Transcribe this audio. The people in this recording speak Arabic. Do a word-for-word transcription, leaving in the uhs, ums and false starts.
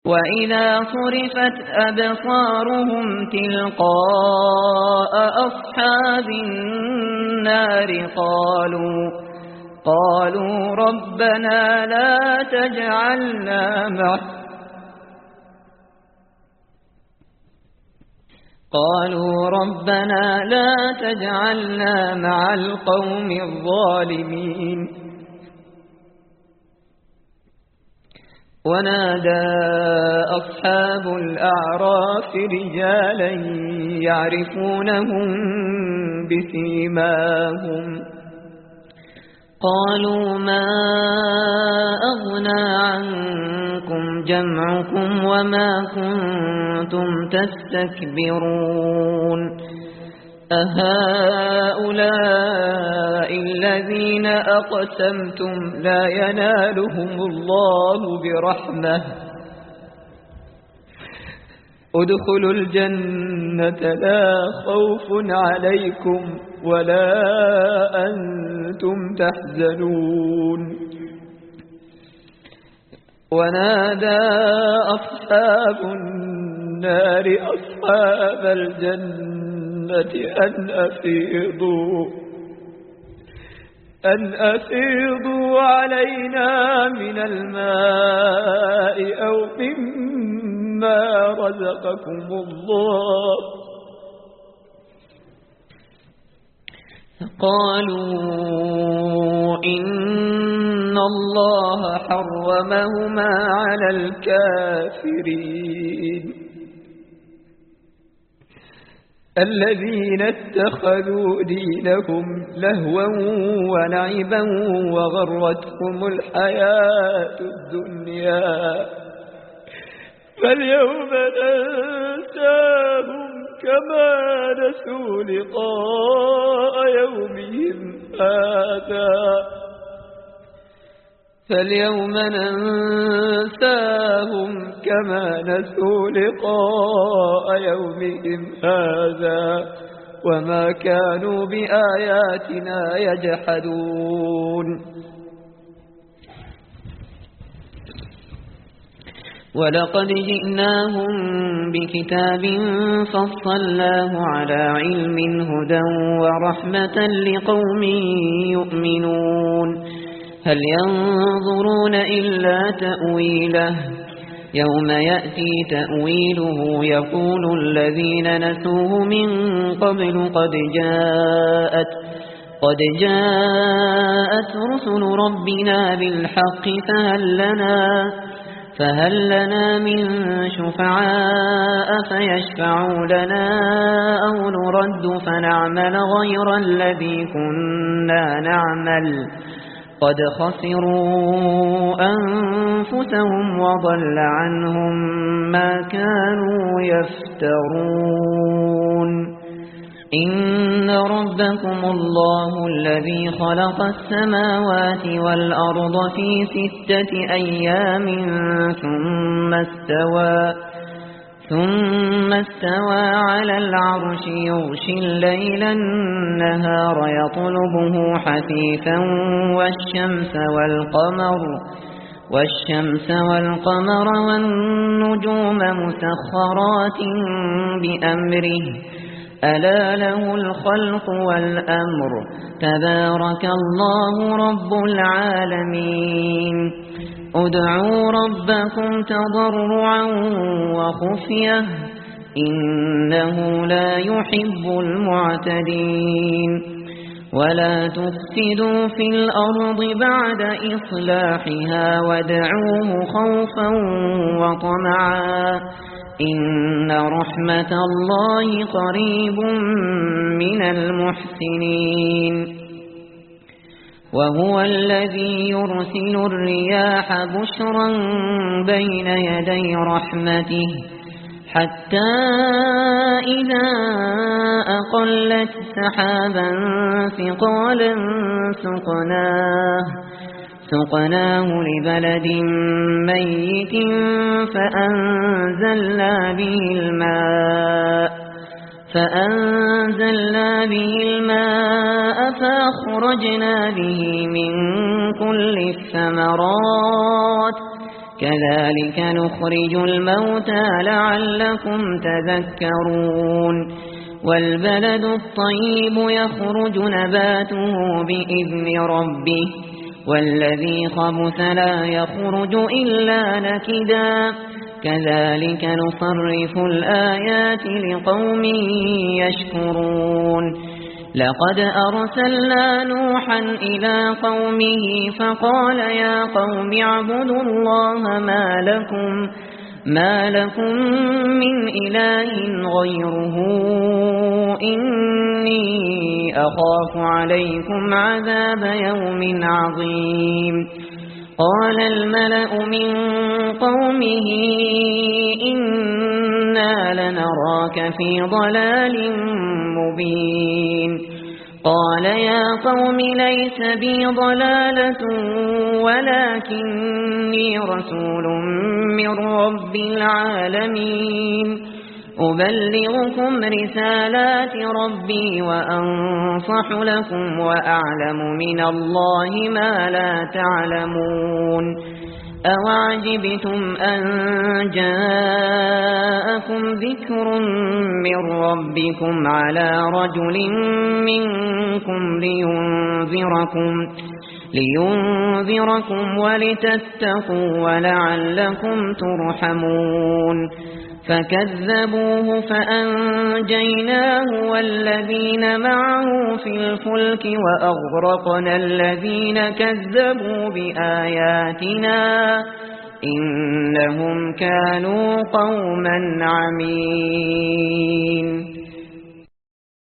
وإذا صرفت أبصارهم تلقاء أصحاب النار قالوا قالوا ربنا لا تجعلنا مع قالوا ربنا لا تجعلنا مع القوم الظالمين. ونادى أصحاب الأعراف رجالا يعرفونهم بسيماهم قالوا ما أغنى عنكم جمعكم وما كنتم تستكبرون أهؤلاء الذين أقسمتم لا ينالهم الله برحمة ادخلوا الجنة لا خوف عليكم ولا أنتم تحزنون. ونادى أصحاب النار أصحاب الجنة أن أفيضوا أن أفيضوا علينا من الماء أو مما رزقكم الله قالوا إن الله حرمهما على الكافرين الذين اتخذوا دينهم لهوا ولعبا وغرتهم الحياة الدنيا فاليوم ننساهم كما نسوا لقاء يومهم هذا فاليوم ننساهم كما نسوا لقاء يومهم هذا وما كانوا بآياتنا يجحدون. ولقد جئناهم بكتاب فصلناه على علم هدى ورحمة لقوم يؤمنون هل ينظرون إلا تأويله يوم يأتي تأويله يقول الذين نسوه من قبل قد جاءت قد جاءت رسل ربنا بالحق فهل لنا فهل لنا من شفعاء فيشفعوا لنا أو نرد فنعمل غير الذي كنا نعمل قد خسروا أنفسهم وضل عنهم ما كانوا يفترون. إن ربكم الله الذي خلق السماوات والأرض في ستة أيام ثم استوى ثم استوى على العرش يغشي الليل النهار يطلبه حثيثا والشمس والقمر والشمس والقمر والنجوم مسخرات بأمره ألا له الخلق والأمر تبارك الله رب العالمين. ادعوا ربكم تضرعا وخفية إنه لا يحب المعتدين. ولا تفسدوا في الأرض بعد إصلاحها وادعوه خوفا وطمعا إن رحمة الله قريب من المحسنين. وهو الذي يرسل الرياح بشرا بين يدي رحمته حتى إذا أقلت سحابا ثقالا سقناه سقناه لبلد ميت فأنزلنا به الماء فأنزلنا به الماء فأخرجنا به من كل الثمرات كذلك نخرج الموتى لعلكم تذكرون والبلد الطيب يخرج نباته بإذن ربه والذي خبث لا يخرج إلا نكدا كذلك نصرف الآيات لقوم يشكرون لقد أرسلنا نوحا إلى قومه فقال يا قوم اعبدوا الله ما لكم ما لكم من إله غيره إني أخاف عليكم عذاب يوم عظيم قال الملأ من قومه إنا لنراك في ضلال مبين قال يا قوم ليس بي ضلالة ولكني رسول من رب العالمين أبلغكم رسالات ربي وأنصح لكم وأعلم من الله ما لا تعلمون أوعجبتم أن جاءكم ذكر من ربكم على رجل منكم لينذركم لينذركم ولتتقوا ولعلكم ترحمون فكذبوه فأنجيناه والذين معه في الفلك وأغرقنا الذين كذبوا بآياتنا إنهم كانوا قوما عمين.